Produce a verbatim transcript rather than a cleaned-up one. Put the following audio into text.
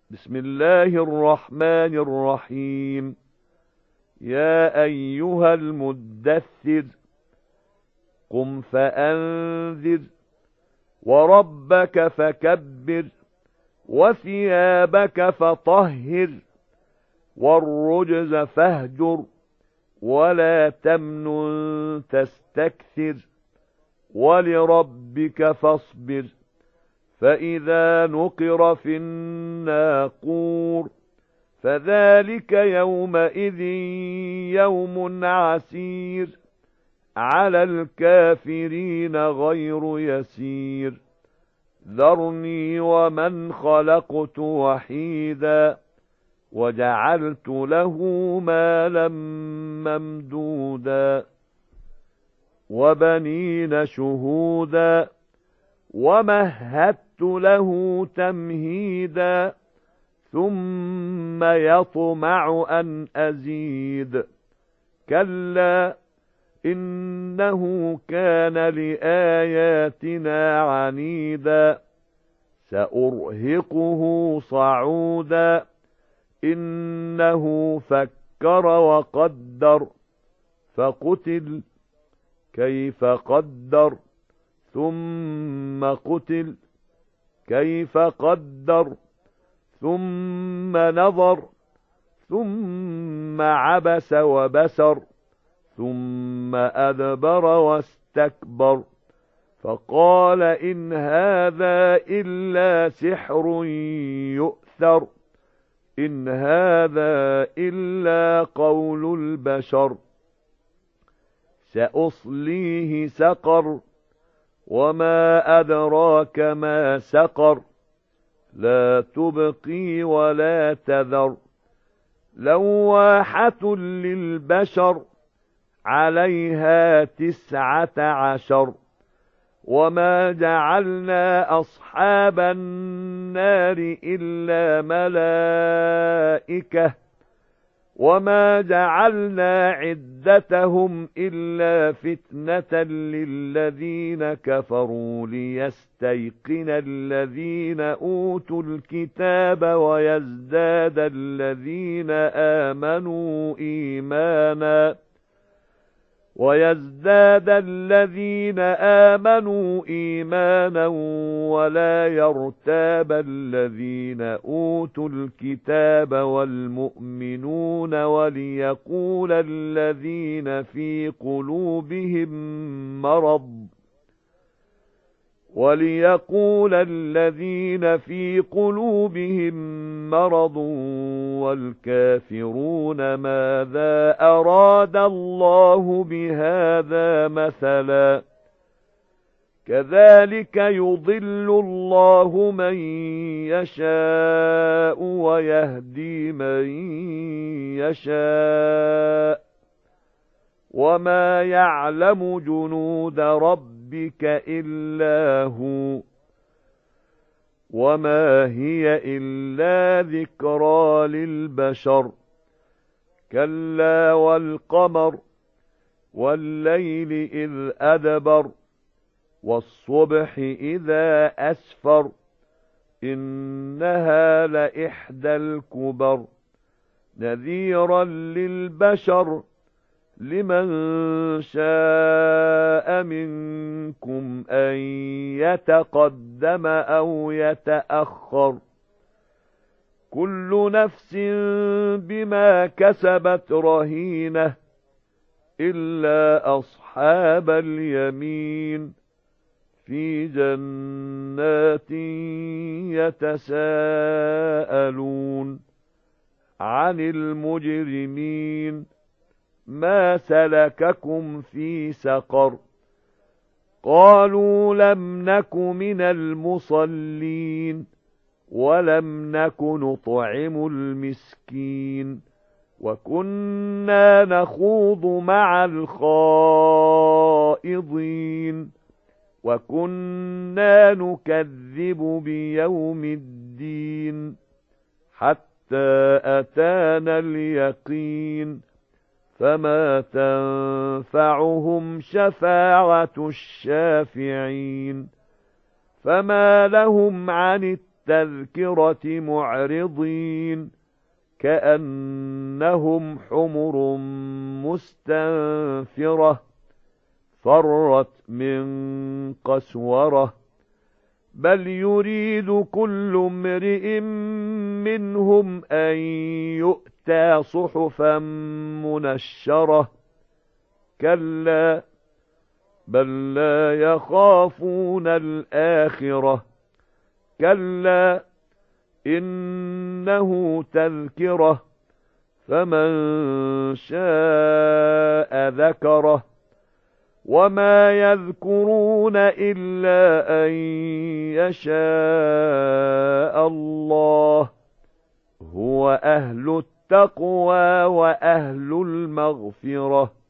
بسم الله الرحمن الرحيم. يا أيها المدثر قم فأنذر وربك فكبر وثيابك فطهر والرجز فاهجر ولا تمنن تستكثر ولربك فاصبر فإذا نقر في الناقور فذلك يومئذ يوم عسير على الكافرين غير يسير ذرني ومن خلقت وحيدا وجعلت له مالا ممدودا وبنين شهودا ومهدت له تمهيدا ثم يطمع أن أزيد كلا إنه كان لآياتنا عنيدا سأرهقه صعودا إنه فكر وقدر فقتل كيف قدر ثم قتل كيف قدر ثم نظر ثم عبس وبسر ثم أدبر واستكبر فقال إن هذا إلا سحر يؤثر إن هذا إلا قول البشر سأصليه سقر وما أدراك ما سقر لا تبقي ولا تذر لواحة للبشر عليها تسعة عشر وما جعلنا أصحاب النار إلا ملائكة وما جعلنا عدتهم إلا فتنة للذين كفروا ليستيقن الذين أوتوا الكتاب ويزداد الذين آمنوا إيمانا ويزداد الذين آمنوا إيمانا ولا يرتاب الذين أوتوا الكتاب والمؤمنون وليقول الذين في قلوبهم مرض وليقول الذين في قلوبهم مرض والكافرون ماذا أراد الله بهذا مثلا كذلك يضل الله من يشاء ويهدي من يشاء وما يعلم جنود ربك إلا هو وما هي إلا ذكرى للبشر كلا والقمر والليل إذ أدبر والصبح إذا أسفر إنها لإحدى الكبر نذيرا للبشر لمن شاء منكم أن يتقدم أو يتأخر كل نفس بما كسبت رهينة إلا أصحاب اليمين في جنات يتساءلون عن المجرمين ما سلككم في سقر قالوا لم نك من المصلين ولم نك نطعم المسكين وكنا نخوض مع الخائضين وكنا نكذب بيوم الدين حتى أتانا اليقين فما تنفعهم شفاعة الشافعين فما لهم عن التذكرة معرضين كأنهم حمر مستنفرة فرت من قسورة بل يريد كل امرئ منهم أن يؤتى صحفا منشرة كلا بل لا يخافون الآخرة كلا إنه تذكرة فمن شاء ذكره وما يذكرون إلا أن يشاء الله هو أهل التقوى وأهل المغفرة